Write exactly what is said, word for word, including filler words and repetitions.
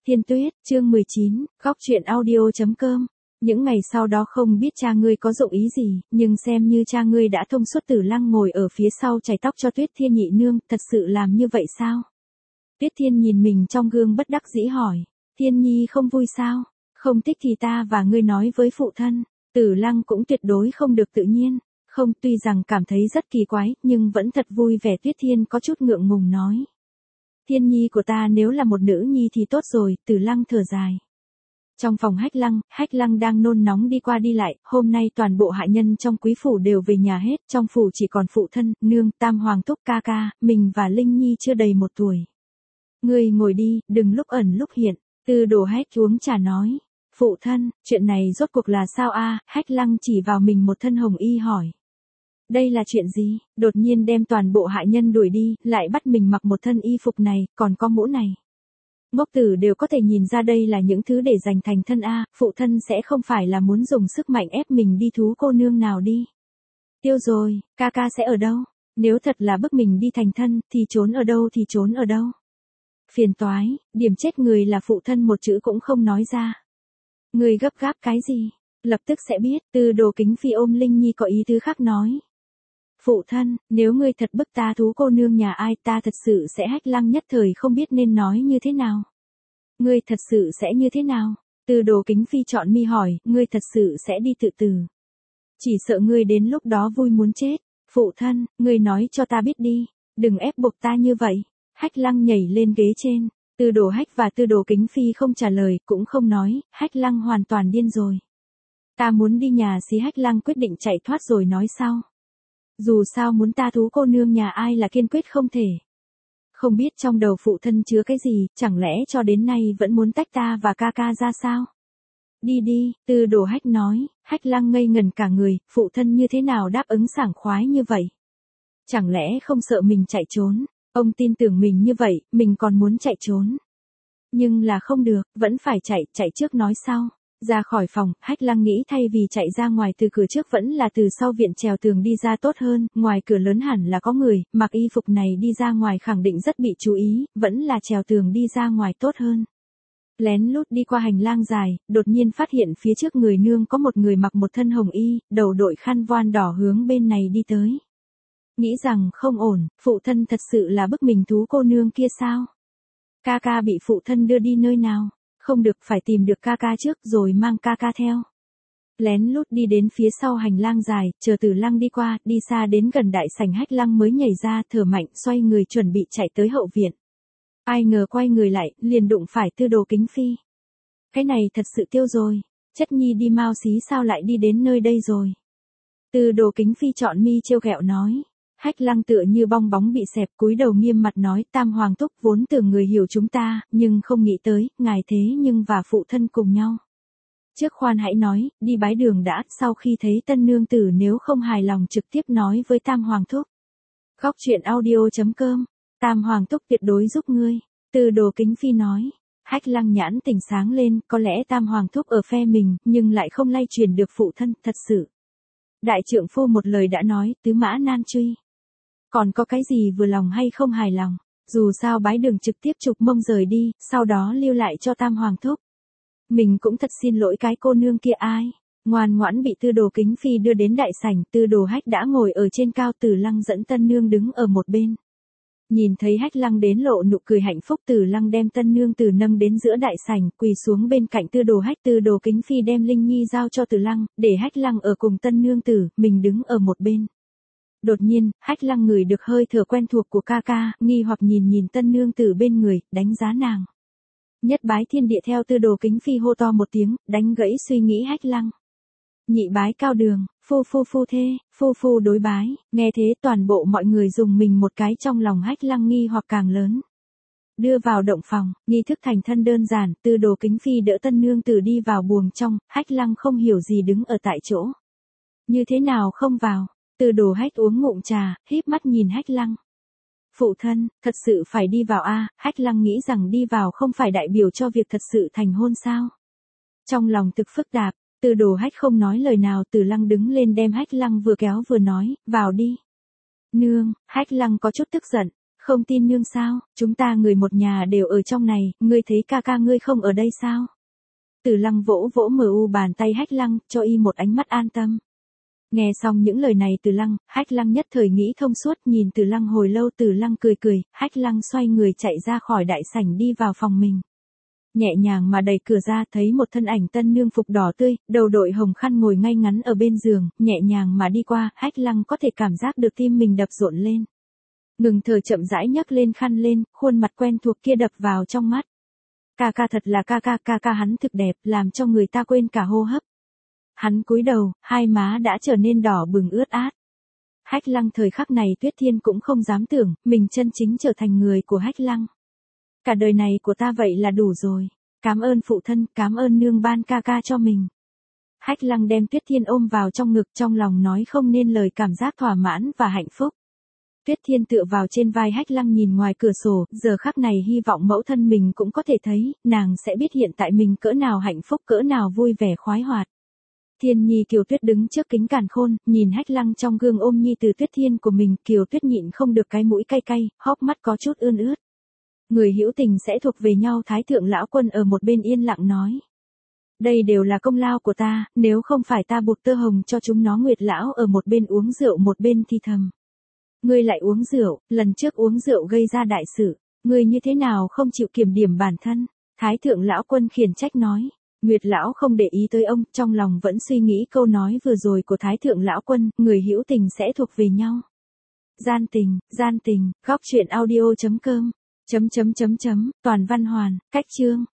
Thiên Tuyết, chương mười chín, góc truyện audio.com. Những ngày sau đó không biết cha ngươi có dụng ý gì, nhưng xem như cha ngươi đã thông suốt. Tử Lăng ngồi ở phía sau chải tóc cho Tuyết Thiên nhị nương, thật sự làm như vậy sao? Tuyết Thiên nhìn mình trong gương bất đắc dĩ hỏi, Thiên Nhi không vui sao? Không thích thì ta và ngươi nói với phụ thân. Tử Lăng cũng tuyệt đối không được tự nhiên, không, tuy rằng cảm thấy rất kỳ quái, nhưng vẫn thật vui vẻ. Tuyết Thiên có chút ngượng ngùng nói, Thiên Nhi của ta nếu là một nữ nhi thì tốt rồi. Tử Lăng thở dài. Trong phòng Hách Lăng, Hách Lăng đang nôn nóng đi qua đi lại, hôm nay toàn bộ hạ nhân trong quý phủ đều về nhà hết, trong phủ chỉ còn phụ thân, nương, tam hoàng thúc, ca ca, mình và Linh Nhi chưa đầy một tuổi. Ngươi ngồi đi, đừng lúc ẩn lúc hiện. Tư Đồ Hách uống trà nói, phụ thân, chuyện này rốt cuộc là sao a? Hách Lăng chỉ vào mình một thân hồng y hỏi. Đây là chuyện gì? Đột nhiên đem toàn bộ hạ nhân đuổi đi, lại bắt mình mặc một thân y phục này, còn có mũ này. Ngốc tử đều có thể nhìn ra đây là những thứ để dành thành thân a, phụ thân sẽ không phải là muốn dùng sức mạnh ép mình đi thú cô nương nào đi. Tiêu rồi, ca ca sẽ ở đâu? Nếu thật là bức mình đi thành thân, thì trốn ở đâu thì trốn ở đâu? Phiền toái, điểm chết người là phụ thân một chữ cũng không nói ra. Người gấp gáp cái gì? Lập tức sẽ biết. Tư Đồ Kính Phi ôm Linh Nhi có ý tứ khác nói. Phụ thân, nếu ngươi thật bức ta thú cô nương nhà ai, ta thật sự sẽ. Hách Lăng nhất thời không biết nên nói như thế nào. Ngươi thật sự sẽ như thế nào? Tư Đồ Kính Phi chọn mi hỏi, ngươi thật sự sẽ đi tự tử. Chỉ sợ ngươi đến lúc đó vui muốn chết. Phụ thân, ngươi nói cho ta biết đi, đừng ép buộc ta như vậy. Hách Lăng nhảy lên ghế trên. Tư Đồ Hách và Tư Đồ Kính Phi không trả lời, cũng không nói. Hách Lăng hoàn toàn điên rồi. Ta muốn đi nhà xí. Hách Lăng quyết định chạy thoát rồi nói sau. Dù sao muốn ta thú cô nương nhà ai là kiên quyết không thể. Không biết trong đầu phụ thân chứa cái gì, chẳng lẽ cho đến nay vẫn muốn tách ta và ca ca ra sao? Đi đi, Tư Đồ Hách nói. Hách Lăng ngây ngần cả người, phụ thân như thế nào đáp ứng sảng khoái như vậy? Chẳng lẽ không sợ mình chạy trốn? Ông tin tưởng mình như vậy, mình còn muốn chạy trốn. Nhưng là không được, vẫn phải chạy, chạy trước nói sau. Ra khỏi phòng, Hách Lăng nghĩ thay vì chạy ra ngoài từ cửa trước vẫn là từ sau viện trèo tường đi ra tốt hơn, ngoài cửa lớn hẳn là có người, mặc y phục này đi ra ngoài khẳng định rất bị chú ý, vẫn là trèo tường đi ra ngoài tốt hơn. Lén lút đi qua hành lang dài, đột nhiên phát hiện phía trước người nương có một người mặc một thân hồng y, đầu đội khăn voan đỏ hướng bên này đi tới. Nghĩ rằng không ổn, phụ thân thật sự là bức mình thú cô nương kia sao? Ca ca bị phụ thân đưa đi nơi nào? Không được, phải tìm được ca ca trước rồi mang ca ca theo. Lén lút đi đến phía sau hành lang dài, chờ Tử Lăng đi qua, đi xa đến gần đại sảnh. Hách Lăng mới nhảy ra, thở mạnh, xoay người chuẩn bị chạy tới hậu viện. Ai ngờ quay người lại, liền đụng phải Tư Đồ Kính Phi. Cái này thật sự tiêu rồi, chất nhi đi mau xí sao lại đi đến nơi đây rồi? Tư Đồ Kính Phi chọn mi trêu ghẹo nói. Hách Lăng tựa như bong bóng bị xẹp, cúi đầu nghiêm mặt nói, tam hoàng thúc vốn tưởng người hiểu chúng ta, nhưng không nghĩ tới, ngài thế nhưng và phụ thân cùng nhau. Trước khoan hãy nói, đi bái đường đã, sau khi thấy tân nương tử nếu không hài lòng trực tiếp nói với tam hoàng thúc. Góc truyện audio.com, tam hoàng thúc tuyệt đối giúp ngươi. Tư Đồ Kính Phi nói. Hách Lăng nhãn tỉnh sáng lên, có lẽ tam hoàng thúc ở phe mình, nhưng lại không lay truyền được phụ thân, thật sự. Đại trượng phu một lời đã nói, tứ mã nan truy. Còn có cái gì vừa lòng hay không hài lòng, dù sao bái đường trực tiếp chụp mông rời đi, sau đó lưu lại cho tam hoàng thúc. Mình cũng thật xin lỗi cái cô nương kia ai, ngoan ngoãn bị Tư Đồ Kính Phi đưa đến đại sảnh. Tư Đồ Hách đã ngồi ở trên cao, Tử Lăng dẫn tân nương đứng ở một bên. Nhìn thấy Hách Lăng đến lộ nụ cười hạnh phúc. Tử Lăng đem tân nương tử nâng đến giữa đại sảnh, quỳ xuống bên cạnh Tư Đồ Hách. Tư Đồ Kính Phi đem Linh Nhi giao cho Tử Lăng, để Hách Lăng ở cùng tân nương tử, mình đứng ở một bên. Đột nhiên, Hách Lăng ngửi được hơi thở quen thuộc của ca ca, nghi hoặc nhìn nhìn tân nương tử bên người, đánh giá nàng. Nhất bái thiên địa, theo Tư Đồ Kính Phi hô to một tiếng, đánh gãy suy nghĩ Hách Lăng. Nhị bái cao đường, phu phu phu thê, phu phu đối bái. Nghe thế toàn bộ mọi người dùng mình một cái, trong lòng Hách Lăng nghi hoặc càng lớn. Đưa vào động phòng, nghi thức thành thân đơn giản. Tư Đồ Kính Phi đỡ tân nương tử đi vào buồng trong. Hách Lăng không hiểu gì đứng ở tại chỗ. Như thế nào không vào? Tư Đồ Hách uống ngụm trà, híp mắt nhìn Hách Lăng. Phụ thân, thật sự phải đi vào a? À? Hách Lăng nghĩ rằng đi vào không phải đại biểu cho việc thật sự thành hôn sao? Trong lòng thực phức tạp, Tư Đồ Hách không nói lời nào. Tử Lăng đứng lên đem Hách Lăng vừa kéo vừa nói, vào đi. Nương, Hách Lăng có chút tức giận, Không tin nương sao, chúng ta người một nhà đều ở trong này, ngươi thấy ca ca ngươi không ở đây sao? Từ Lăng vỗ vỗ mờ u bàn tay Hách Lăng, cho y một ánh mắt an tâm. Nghe xong những lời này Từ Lăng, Hách Lăng nhất thời nghĩ thông suốt, nhìn Từ Lăng hồi lâu Từ Lăng cười cười, Hách Lăng xoay người chạy ra khỏi đại sảnh đi vào phòng mình. Nhẹ nhàng mà đẩy cửa ra thấy một thân ảnh tân nương phục đỏ tươi, đầu đội hồng khăn ngồi ngay ngắn ở bên giường, nhẹ nhàng mà đi qua, Hách Lăng có thể cảm giác được tim mình đập rộn lên. Ngừng thở chậm rãi nhấc lên khăn lên, khuôn mặt quen thuộc kia đập vào trong mắt. Ca ca thật là ca ca, ca ca hắn thực đẹp, làm cho người ta quên cả hô hấp. Hắn cúi đầu, hai má đã trở nên đỏ bừng ướt át. Hách Lăng thời khắc này Tuyết Thiên cũng không dám tưởng, mình chân chính trở thành người của Hách Lăng. Cả đời này của ta vậy là đủ rồi. Cảm ơn phụ thân, cảm ơn nương ban ca ca cho mình. Hách Lăng đem Tuyết Thiên ôm vào trong ngực, trong lòng nói không nên lời cảm giác thỏa mãn và hạnh phúc. Tuyết Thiên tựa vào trên vai Hách Lăng nhìn ngoài cửa sổ, giờ khắc này hy vọng mẫu thân mình cũng có thể thấy, nàng sẽ biết hiện tại mình cỡ nào hạnh phúc, cỡ nào vui vẻ khoái hoạt. Thiên Nhi Kiều Tuyết đứng trước kính càn khôn, nhìn Hách Lăng trong gương ôm nhi từ Tuyết Thiên của mình, Kiều Tuyết nhịn không được cái mũi cay cay, hốc mắt có chút ươn ướt. Người hữu tình sẽ thuộc về nhau. Thái thượng lão quân ở một bên yên lặng nói. Đây đều là công lao của ta, nếu không phải ta buộc tơ hồng cho chúng nó. Nguyệt lão ở một bên uống rượu một bên thì thầm. Ngươi lại uống rượu, lần trước uống rượu gây ra đại sự, ngươi như thế nào không chịu kiểm điểm bản thân? Thái thượng lão quân khiển trách nói. Nguyệt lão không để ý tới ông, trong lòng vẫn suy nghĩ câu nói vừa rồi của Thái thượng lão quân, người hữu tình sẽ thuộc về nhau. Gian tình, gian tình, góc truyện audio chấm com, chấm chấm chấm chấm, toàn văn hoàn, cách chương.